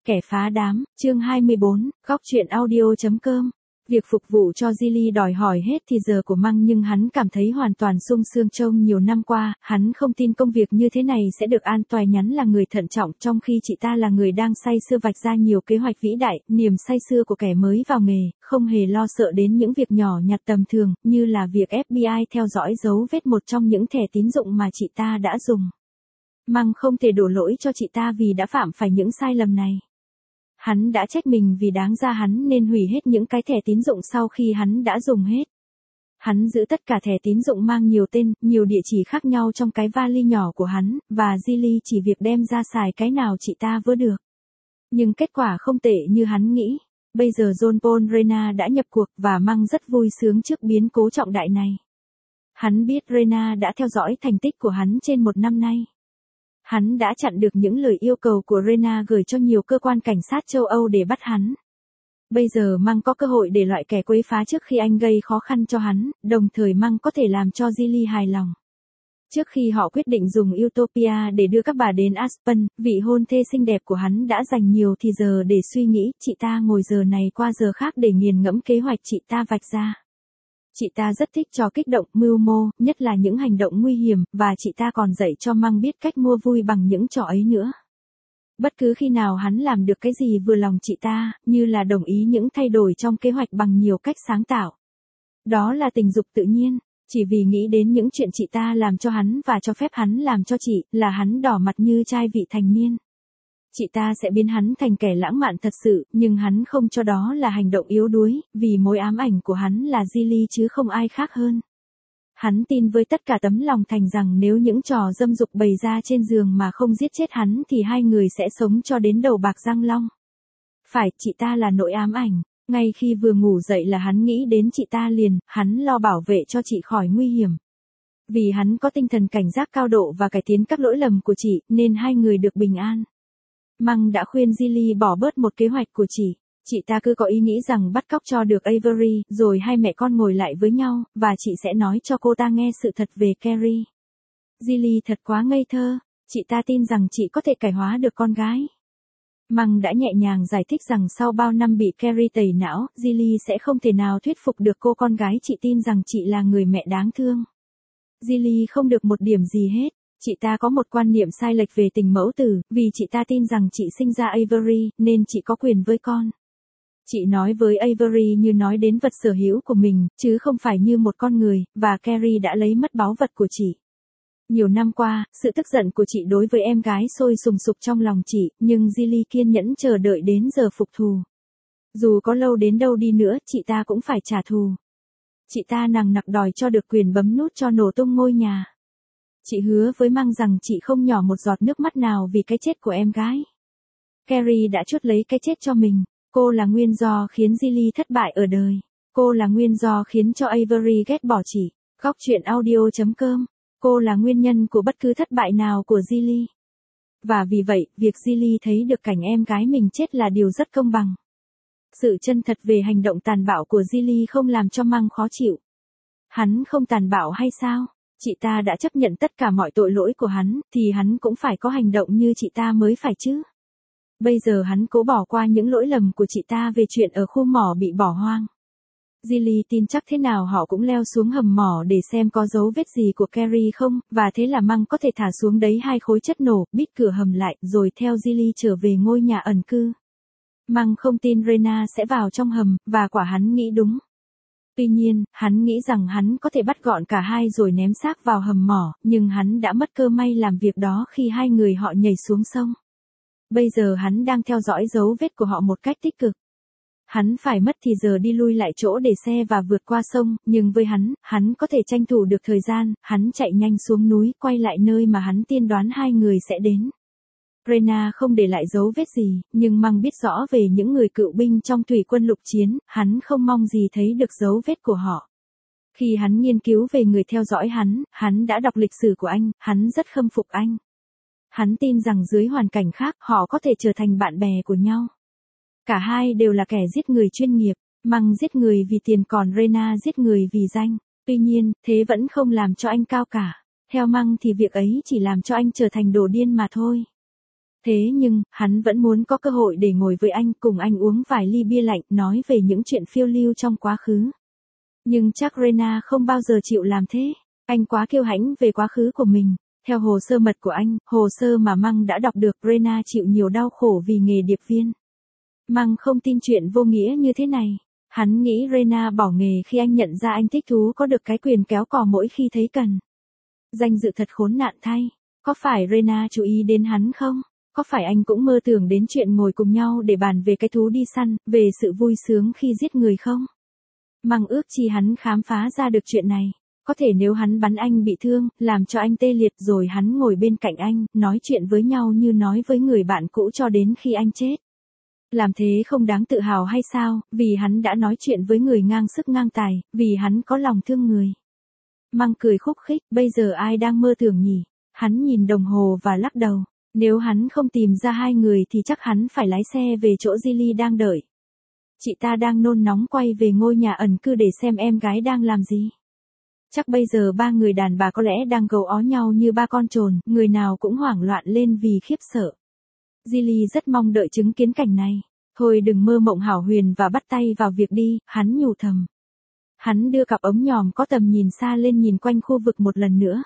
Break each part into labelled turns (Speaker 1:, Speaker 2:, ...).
Speaker 1: Kẻ phá đám, chương 24, góc truyện audio.com. Việc phục vụ cho Jilly đòi hỏi hết thì giờ của Măng, nhưng hắn cảm thấy hoàn toàn sung sướng. Trong nhiều năm qua, hắn không tin công việc như thế này sẽ được an toại. Nhắn là người thận trọng, trong khi chị ta là người đang say sưa vạch ra nhiều kế hoạch vĩ đại. Niềm say sưa của kẻ mới vào nghề, không hề lo sợ đến những việc nhỏ nhặt tầm thường, như là việc FBI theo dõi dấu vết một trong những thẻ tín dụng mà chị ta đã dùng. Măng không thể đổ lỗi cho chị ta vì đã phạm phải những sai lầm này. Hắn đã trách mình vì đáng ra hắn nên hủy hết những cái thẻ tín dụng sau khi hắn đã dùng hết. Hắn giữ tất cả thẻ tín dụng mang nhiều tên, nhiều địa chỉ khác nhau trong cái vali nhỏ của hắn, và Jilly chỉ việc đem ra xài cái nào chị ta vớ được. Nhưng kết quả không tệ như hắn nghĩ. Bây giờ John Paul Rena đã nhập cuộc và Măng rất vui sướng trước biến cố trọng đại này. Hắn biết Rena đã theo dõi thành tích của hắn trên một năm nay. Hắn đã chặn được những lời yêu cầu của Rena gửi cho nhiều cơ quan cảnh sát châu Âu để bắt hắn. Bây giờ Măng có cơ hội để loại kẻ quấy phá trước khi anh gây khó khăn cho hắn, đồng thời Măng có thể làm cho Jilly hài lòng. Trước khi họ quyết định dùng Utopia để đưa các bà đến Aspen, vị hôn thê xinh đẹp của hắn đã dành nhiều thì giờ để suy nghĩ. Chị ta ngồi giờ này qua giờ khác để nghiền ngẫm kế hoạch chị ta vạch ra. Chị ta rất thích trò kích động, mưu mô, nhất là những hành động nguy hiểm, và chị ta còn dạy cho Măng biết cách mua vui bằng những trò ấy nữa. Bất cứ khi nào hắn làm được cái gì vừa lòng chị ta, như là đồng ý những thay đổi trong kế hoạch bằng nhiều cách sáng tạo. Đó là tình dục tự nhiên, chỉ vì nghĩ đến những chuyện chị ta làm cho hắn và cho phép hắn làm cho chị, là hắn đỏ mặt như trai vị thành niên. Chị ta sẽ biến hắn thành kẻ lãng mạn thật sự, nhưng hắn không cho đó là hành động yếu đuối, vì mối ám ảnh của hắn là Jilly chứ không ai khác hơn. Hắn tin với tất cả tấm lòng thành rằng nếu những trò dâm dục bày ra trên giường mà không giết chết hắn thì hai người sẽ sống cho đến đầu bạc răng long. Phải, chị ta là nỗi ám ảnh. Ngay khi vừa ngủ dậy là hắn nghĩ đến chị ta liền, hắn lo bảo vệ cho chị khỏi nguy hiểm. Vì hắn có tinh thần cảnh giác cao độ và cải tiến các lỗi lầm của chị, nên hai người được bình an. Măng đã khuyên Jilly bỏ bớt một kế hoạch của chị. Chị ta cứ có ý nghĩ rằng bắt cóc cho được Avery, rồi hai mẹ con ngồi lại với nhau, và chị sẽ nói cho cô ta nghe sự thật về Carrie. Jilly thật quá ngây thơ, chị ta tin rằng chị có thể cải hóa được con gái. Măng đã nhẹ nhàng giải thích rằng sau bao năm bị Carrie tẩy não, Jilly sẽ không thể nào thuyết phục được cô con gái chị tin rằng chị là người mẹ đáng thương. Jilly không được một điểm gì hết. Chị ta có một quan niệm sai lệch về tình mẫu tử, vì chị ta tin rằng chị sinh ra Avery, nên chị có quyền với con. Chị nói với Avery như nói đến vật sở hữu của mình, chứ không phải như một con người, và Carrie đã lấy mất báu vật của chị. Nhiều năm qua, sự tức giận của chị đối với em gái sôi sùng sục trong lòng chị, nhưng Jilly kiên nhẫn chờ đợi đến giờ phục thù. Dù có lâu đến đâu đi nữa, chị ta cũng phải trả thù. Chị ta nằng nặc đòi cho được quyền bấm nút cho nổ tung ngôi nhà. Chị hứa với Măng rằng chị không nhỏ một giọt nước mắt nào vì cái chết của em gái. Carrie đã chuốc lấy cái chết cho mình. Cô là nguyên do khiến Jilly thất bại ở đời. Cô là nguyên do khiến cho Avery ghét bỏ chị. Góc truyện audio.com. Cô là nguyên nhân của bất cứ thất bại nào của Jilly. Và vì vậy, việc Jilly thấy được cảnh em gái mình chết là điều rất công bằng. Sự chân thật về hành động tàn bạo của Jilly không làm cho Măng khó chịu. Hắn không tàn bạo hay sao? Chị ta đã chấp nhận tất cả mọi tội lỗi của hắn, thì hắn cũng phải có hành động như chị ta mới phải chứ. Bây giờ hắn cố bỏ qua những lỗi lầm của chị ta về chuyện ở khu mỏ bị bỏ hoang. Jilly tin chắc thế nào họ cũng leo xuống hầm mỏ để xem có dấu vết gì của Carrie không, và thế là Măng có thể thả xuống đấy 2 khối chất nổ, bít cửa hầm lại, rồi theo Jilly trở về ngôi nhà ẩn cư. Măng không tin Rena sẽ vào trong hầm, và quả hắn nghĩ đúng. Tuy nhiên, hắn nghĩ rằng hắn có thể bắt gọn cả hai rồi ném xác vào hầm mỏ, nhưng hắn đã mất cơ may làm việc đó khi hai người họ nhảy xuống sông. Bây giờ hắn đang theo dõi dấu vết của họ một cách tích cực. Hắn phải mất thì giờ đi lui lại chỗ để xe và vượt qua sông, nhưng với hắn có thể tranh thủ được thời gian, hắn chạy nhanh xuống núi, quay lại nơi mà hắn tiên đoán hai người sẽ đến. Rena không để lại dấu vết gì, nhưng Măng biết rõ về những người cựu binh trong thủy quân lục chiến, hắn không mong gì thấy được dấu vết của họ. Khi hắn nghiên cứu về người theo dõi hắn đã đọc lịch sử của anh, hắn rất khâm phục anh. Hắn tin rằng dưới hoàn cảnh khác, họ có thể trở thành bạn bè của nhau. Cả hai đều là kẻ giết người chuyên nghiệp, Măng giết người vì tiền còn Rena giết người vì danh. Tuy nhiên, thế vẫn không làm cho anh cao cả. Theo Măng thì việc ấy chỉ làm cho anh trở thành đồ điên mà thôi. Thế nhưng, hắn vẫn muốn có cơ hội để ngồi với anh, cùng anh uống vài ly bia lạnh, nói về những chuyện phiêu lưu trong quá khứ. Nhưng chắc Rena không bao giờ chịu làm thế. Anh quá kiêu hãnh về quá khứ của mình. Theo hồ sơ mật của anh, hồ sơ mà Măng đã đọc được, Rena chịu nhiều đau khổ vì nghề điệp viên. Măng không tin chuyện vô nghĩa như thế này. Hắn nghĩ Rena bỏ nghề khi anh nhận ra anh thích thú có được cái quyền kéo cò mỗi khi thấy cần. Danh dự thật khốn nạn thay. Có phải Rena chú ý đến hắn không? Có phải anh cũng mơ tưởng đến chuyện ngồi cùng nhau để bàn về cái thú đi săn, về sự vui sướng khi giết người không? Măng ước chi hắn khám phá ra được chuyện này. Có thể nếu hắn bắn anh bị thương, làm cho anh tê liệt rồi hắn ngồi bên cạnh anh, nói chuyện với nhau như nói với người bạn cũ cho đến khi anh chết. Làm thế không đáng tự hào hay sao, vì hắn đã nói chuyện với người ngang sức ngang tài, vì hắn có lòng thương người. Măng cười khúc khích, bây giờ ai đang mơ tưởng nhỉ? Hắn nhìn đồng hồ và lắc đầu. Nếu hắn không tìm ra hai người thì chắc hắn phải lái xe về chỗ Gilly đang đợi. Chị ta đang nôn nóng quay về ngôi nhà ẩn cư để xem em gái đang làm gì. Chắc bây giờ ba người đàn bà có lẽ đang gầu ó nhau như ba con trồn, người nào cũng hoảng loạn lên vì khiếp sợ. Gilly rất mong đợi chứng kiến cảnh này. Thôi đừng mơ mộng hão huyền và bắt tay vào việc đi, hắn nhủ thầm. Hắn đưa cặp ống nhòm có tầm nhìn xa lên nhìn quanh khu vực một lần nữa.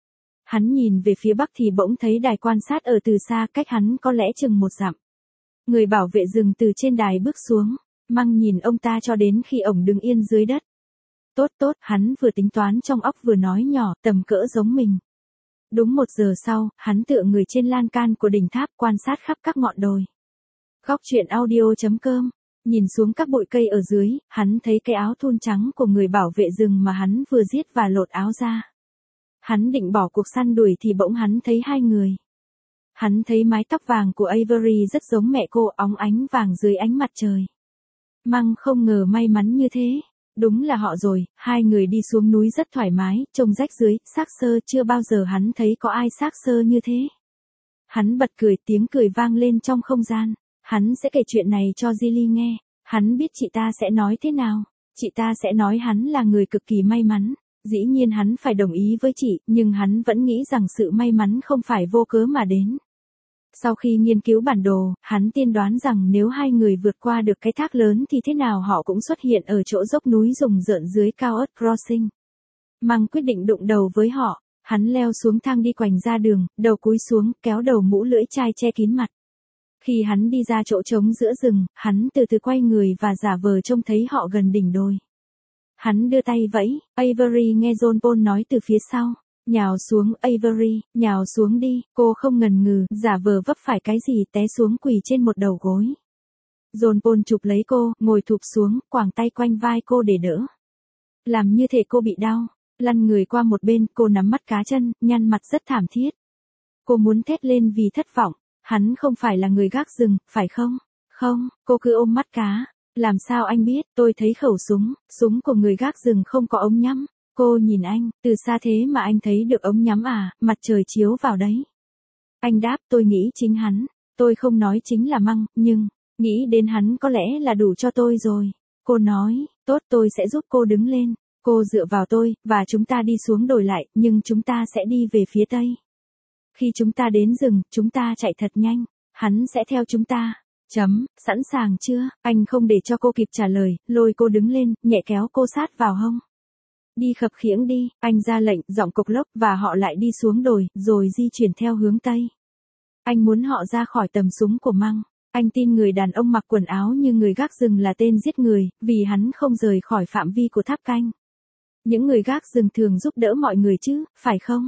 Speaker 1: Hắn nhìn về phía bắc thì bỗng thấy đài quan sát ở từ xa, cách hắn có lẽ chừng 1 dặm. Người bảo vệ rừng từ trên đài bước xuống. Măng nhìn ông ta cho đến khi ổng đứng yên dưới đất. Tốt, hắn vừa tính toán trong óc vừa nói nhỏ, tầm cỡ giống mình. Đúng 1 giờ sau, hắn tựa người trên lan can của đỉnh tháp quan sát khắp các ngọn đồi. Góc truyện audio.com. Nhìn xuống các bụi cây ở dưới, hắn thấy cái áo thun trắng của người bảo vệ rừng mà hắn vừa giết và lột áo ra. Hắn định bỏ cuộc săn đuổi thì bỗng hắn thấy hai người. Hắn thấy mái tóc vàng của Avery rất giống mẹ cô, óng ánh vàng dưới ánh mặt trời. Măng không ngờ may mắn như thế. Đúng là họ rồi, hai người đi xuống núi rất thoải mái, trông rách dưới, xác xơ, chưa bao giờ hắn thấy có ai xác xơ như thế. Hắn bật cười, tiếng cười vang lên trong không gian. Hắn sẽ kể chuyện này cho Gilly nghe. Hắn biết chị ta sẽ nói thế nào. Chị ta sẽ nói hắn là người cực kỳ may mắn. Dĩ nhiên hắn phải đồng ý với chị, nhưng hắn vẫn nghĩ rằng sự may mắn không phải vô cớ mà đến. Sau khi nghiên cứu bản đồ, hắn tiên đoán rằng nếu hai người vượt qua được cái thác lớn thì thế nào họ cũng xuất hiện ở chỗ dốc núi rùng rợn dưới cao ớt crossing. Măng quyết định đụng đầu với họ. Hắn leo xuống thang đi quành ra đường, đầu cúi xuống, kéo đầu mũ lưỡi chai che kín mặt. Khi hắn đi ra chỗ trống giữa rừng, hắn từ từ quay người và giả vờ trông thấy họ gần đỉnh đồi. Hắn đưa tay vẫy, Avery nghe John Paul nói từ phía sau. Nhào xuống, Avery, nhào xuống đi, cô không ngần ngừ, giả vờ vấp phải cái gì té xuống quỳ trên một đầu gối. John Paul chụp lấy cô, ngồi thụp xuống, quàng tay quanh vai cô để đỡ. Làm như thể cô bị đau, lăn người qua một bên, cô nắm mắt cá chân, nhăn mặt rất thảm thiết. Cô muốn thét lên vì thất vọng, hắn không phải là người gác rừng, phải không? Không, cô cứ ôm mắt cá. Làm sao anh biết, tôi thấy khẩu súng của người gác rừng không có ống nhắm. Cô nhìn anh, từ xa thế mà anh thấy được ống nhắm à, mặt trời chiếu vào đấy. Anh đáp, tôi nghĩ chính hắn. Tôi không nói chính là Măng, nhưng, nghĩ đến hắn có lẽ là đủ cho tôi rồi. Cô nói, tốt, tôi sẽ giúp cô đứng lên. Cô dựa vào tôi, và chúng ta đi xuống đồi lại, nhưng chúng ta sẽ đi về phía tây. Khi chúng ta đến rừng, chúng ta chạy thật nhanh. Hắn sẽ theo chúng ta. Sẵn sàng chưa? Anh không để cho cô kịp trả lời, lôi cô đứng lên, nhẹ kéo cô sát vào hông. Đi khập khiễng đi, anh ra lệnh, giọng cộc lốc và họ lại đi xuống đồi, rồi di chuyển theo hướng tây. Anh muốn họ ra khỏi tầm súng của Măng. Anh tin người đàn ông mặc quần áo như người gác rừng là tên giết người, vì hắn không rời khỏi phạm vi của tháp canh. Những người gác rừng thường giúp đỡ mọi người chứ, phải không?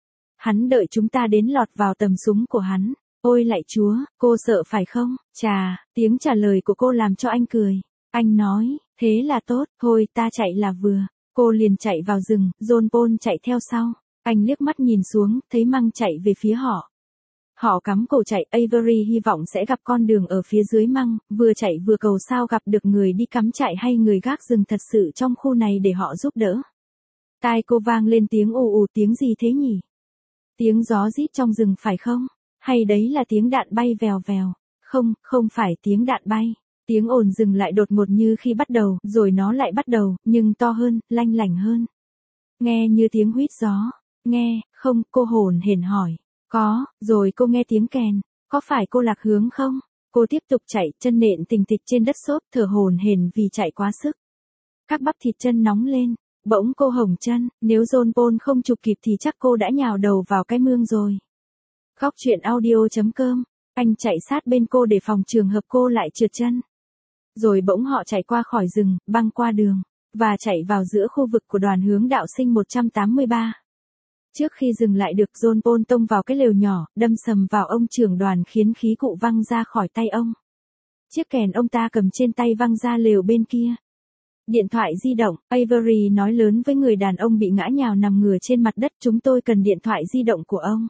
Speaker 1: Hắn đợi chúng ta đến lọt vào tầm súng của hắn. Ôi lạy Chúa, cô sợ phải không? Chà, tiếng trả lời của cô làm cho anh cười. Anh nói, thế là tốt, thôi ta chạy là vừa. Cô liền chạy vào rừng, John Paul chạy theo sau. Anh liếc mắt nhìn xuống, thấy Măng chạy về phía họ. Họ cắm cổ chạy, Avery hy vọng sẽ gặp con đường ở phía dưới Măng, vừa chạy vừa cầu sao gặp được người đi cắm trại hay người gác rừng thật sự trong khu này để họ giúp đỡ. Tai cô vang lên tiếng ù ù, tiếng gì thế nhỉ? Tiếng gió rít trong rừng phải không? Hay đấy là tiếng đạn bay vèo vèo? Không phải tiếng đạn bay. Tiếng ồn dừng lại đột ngột như khi bắt đầu, rồi nó lại bắt đầu, nhưng to hơn, lanh lảnh hơn. Nghe như tiếng huýt gió. Nghe, không, cô hồn hển hỏi. Có, rồi cô nghe tiếng kèn. Có phải cô lạc hướng không? Cô tiếp tục chạy, chân nện tình thịch trên đất xốp, thở hổn hển vì chạy quá sức. Các bắp thịt chân nóng lên, bỗng cô hồng chân, nếu John Paul không chụp kịp thì chắc cô đã nhào đầu vào cái mương rồi. Góc truyện audio.com, anh chạy sát bên cô để phòng trường hợp cô lại trượt chân. Rồi bỗng họ chạy qua khỏi rừng, băng qua đường, và chạy vào giữa khu vực của đoàn hướng đạo sinh 183. Trước khi dừng lại được, John Paul tông vào cái lều nhỏ, đâm sầm vào ông trưởng đoàn khiến khí cụ văng ra khỏi tay ông. Chiếc kèn ông ta cầm trên tay văng ra lều bên kia. Điện thoại di động, Avery nói lớn với người đàn ông bị ngã nhào nằm ngửa trên mặt đất, chúng tôi cần điện thoại di động của ông.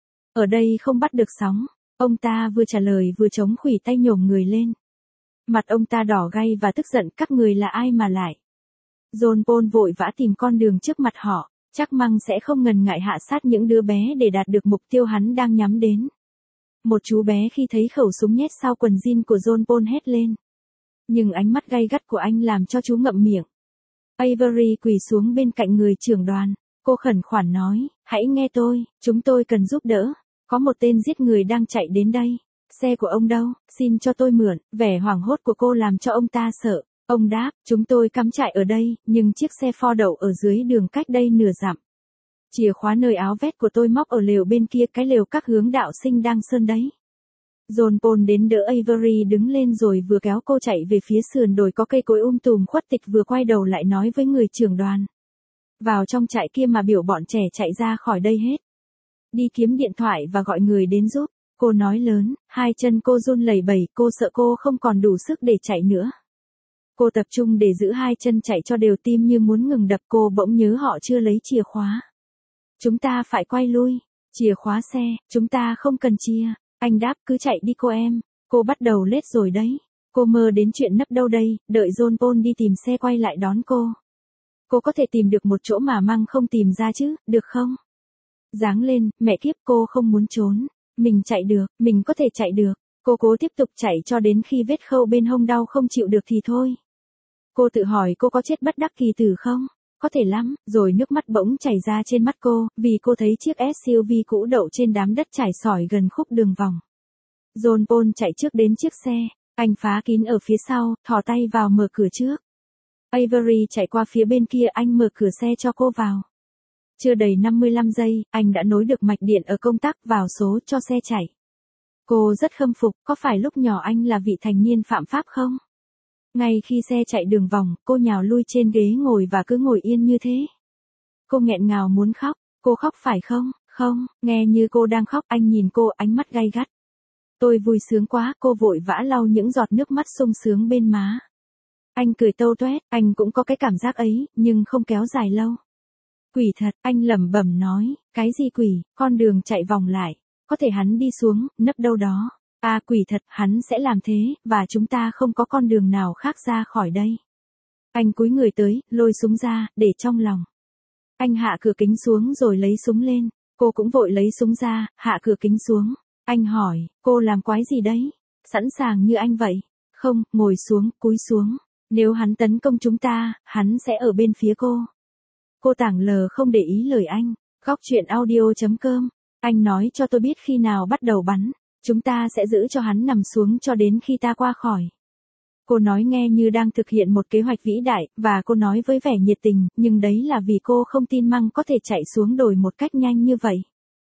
Speaker 1: Ở đây không bắt được sóng. Ông ta vừa trả lời vừa chống khuỷu tay nhổm người lên. Mặt ông ta đỏ gay và tức giận, các người là ai mà lại? John Paul vội vã tìm con đường trước mặt họ, chắc Măng sẽ không ngần ngại hạ sát những đứa bé để đạt được mục tiêu hắn đang nhắm đến. Một chú bé khi thấy khẩu súng nhét sau quần jean của John Paul hét lên. Nhưng ánh mắt gay gắt của anh làm cho chú ngậm miệng. Avery quỳ xuống bên cạnh người trưởng đoàn, cô khẩn khoản nói, hãy nghe tôi, chúng tôi cần giúp đỡ. Có một tên giết người đang chạy đến đây. Xe của ông đâu, xin cho tôi mượn. Vẻ hoảng hốt của cô làm cho ông ta sợ. Ông đáp, chúng tôi cắm trại ở đây, nhưng chiếc xe Ford đậu ở dưới đường cách đây nửa dặm. Chìa khóa nơi áo vest của tôi móc ở lều bên kia, cái lều các hướng đạo sinh đang sơn đấy. John Paul đến đỡ Avery đứng lên rồi vừa kéo cô chạy về phía sườn đồi có cây cối tùm khuất tịch, vừa quay đầu lại nói với người trưởng đoàn. Vào trong trại kia mà biểu bọn trẻ chạy ra khỏi đây hết. Đi kiếm điện thoại và gọi người đến giúp. Cô nói lớn, hai chân cô run lẩy bẩy, cô sợ cô không còn đủ sức để chạy nữa. Cô tập trung để giữ hai chân chạy cho đều, tim như muốn ngừng đập. Cô bỗng nhớ họ chưa lấy chìa khóa. Chúng ta phải quay lui. Chìa khóa xe, chúng ta không cần chia. Anh đáp, cứ chạy đi cô em. Cô bắt đầu lết rồi đấy. Cô mơ đến chuyện nấp đâu đây, đợi John Paul đi tìm xe quay lại đón cô. Cô có thể tìm được một chỗ mà Măng không tìm ra chứ, được không? Giáng lên, mẹ kiếp, cô không muốn trốn. Mình chạy được, mình có thể chạy được. Cô cố tiếp tục chạy cho đến khi vết khâu bên hông đau không chịu được thì thôi. Cô tự hỏi cô có chết bất đắc kỳ tử không? Có thể lắm, rồi nước mắt bỗng chảy ra trên mắt cô, vì cô thấy chiếc SUV cũ đậu trên đám đất trải sỏi gần khúc đường vòng. John Paul chạy trước đến chiếc xe, anh phá kín ở phía sau, thò tay vào mở cửa trước. Avery chạy qua phía bên kia, anh mở cửa xe cho cô vào. Chưa đầy 55 giây, anh đã nối được mạch điện ở công tắc vào số cho xe chạy. Cô rất khâm phục, có phải lúc nhỏ anh là vị thành niên phạm pháp không? Ngay khi xe chạy đường vòng, cô nhào lui trên ghế ngồi và cứ ngồi yên như thế. Cô nghẹn ngào muốn khóc, cô khóc phải không? Không, nghe như cô đang khóc, anh nhìn cô, ánh mắt gay gắt. Tôi vui sướng quá, cô vội vã lau những giọt nước mắt sung sướng bên má. Anh cười tâu toét, anh cũng có cái cảm giác ấy, nhưng không kéo dài lâu. Quỷ thật, anh lẩm bẩm nói, cái gì quỷ, con đường chạy vòng lại, có thể hắn đi xuống, nấp đâu đó. À quỷ thật, hắn sẽ làm thế, và chúng ta không có con đường nào khác ra khỏi đây. Anh cúi người tới, lôi súng ra, để trong lòng. Anh hạ cửa kính xuống rồi lấy súng lên, cô cũng vội lấy súng ra, hạ cửa kính xuống. Anh hỏi, cô làm quái gì đấy? Sẵn sàng như anh vậy. Không, ngồi xuống, cúi xuống. Nếu hắn tấn công chúng ta, hắn sẽ ở bên phía cô. Cô tảng lờ không để ý lời anh. Góc truyện audio.com. Anh nói cho tôi biết khi nào bắt đầu bắn. Chúng ta sẽ giữ cho hắn nằm xuống cho đến khi ta qua khỏi. Cô nói nghe như đang thực hiện một kế hoạch vĩ đại, và cô nói với vẻ nhiệt tình, nhưng đấy là vì cô không tin Măng có thể chạy xuống đồi một cách nhanh như vậy.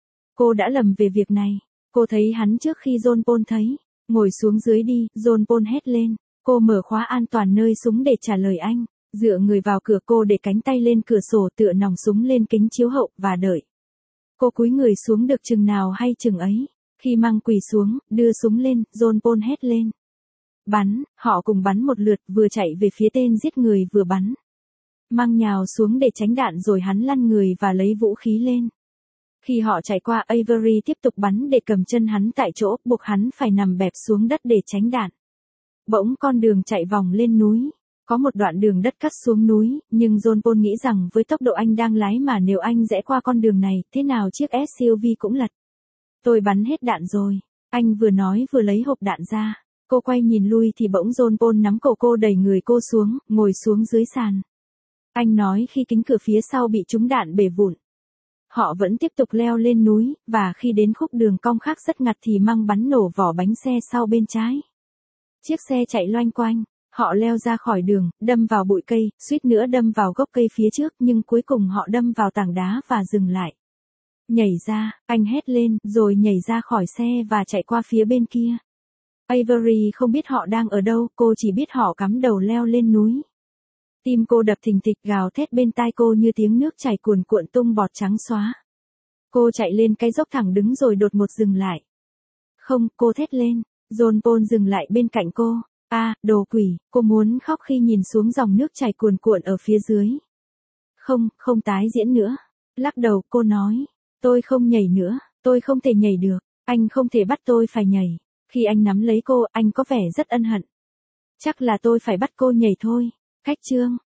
Speaker 1: Cô đã lầm về việc này. Cô thấy hắn trước khi John Paul thấy. Ngồi xuống dưới đi, John Paul hét lên. Cô mở khóa an toàn nơi súng để trả lời anh. Dựa người vào cửa, cô để cánh tay lên cửa sổ, tựa nòng súng lên kính chiếu hậu, và đợi. Cô cúi người xuống được chừng nào hay chừng ấy. Khi Măng quỳ xuống, đưa súng lên, John Paul hét lên. Bắn, họ cùng bắn một lượt, vừa chạy về phía tên giết người vừa bắn. Măng nhào xuống để tránh đạn rồi hắn lăn người và lấy vũ khí lên. Khi họ chạy qua, Avery tiếp tục bắn để cầm chân hắn tại chỗ, buộc hắn phải nằm bẹp xuống đất để tránh đạn. Bỗng con đường chạy vòng lên núi. Có một đoạn đường đất cắt xuống núi, nhưng John Paul nghĩ rằng với tốc độ anh đang lái mà nếu anh rẽ qua con đường này, thế nào chiếc SUV cũng lật. Tôi bắn hết đạn rồi. Anh vừa nói vừa lấy hộp đạn ra. Cô quay nhìn lui thì bỗng John Paul nắm cổ cô đẩy người cô xuống, ngồi xuống dưới sàn. Anh nói khi kính cửa phía sau bị trúng đạn bể vụn. Họ vẫn tiếp tục leo lên núi, và khi đến khúc đường cong khác rất ngặt thì Măng bắn nổ vỏ bánh xe sau bên trái. Chiếc xe chạy loanh quanh, họ leo ra khỏi đường, đâm vào bụi cây, suýt nữa đâm vào gốc cây phía trước, nhưng cuối cùng họ đâm vào tảng đá và dừng lại. Nhảy ra, anh hét lên, rồi nhảy ra khỏi xe và chạy qua phía bên kia. Avery không biết họ đang ở đâu, cô chỉ biết họ cắm đầu leo lên núi. Tim cô đập thình thịch, gào thét bên tai cô như tiếng nước chảy cuồn cuộn tung bọt trắng xóa. Cô chạy lên cái dốc thẳng đứng rồi đột ngột dừng lại. Không, cô thét lên. John Paul dừng lại bên cạnh cô. Đồ quỷ, cô muốn khóc khi nhìn xuống dòng nước chảy cuồn cuộn ở phía dưới. Không tái diễn nữa. Lắc đầu, cô nói. Tôi không nhảy nữa, tôi không thể nhảy được. Anh không thể bắt tôi phải nhảy. Khi anh nắm lấy cô, anh có vẻ rất ân hận. Chắc là tôi phải bắt cô nhảy thôi. Cách chương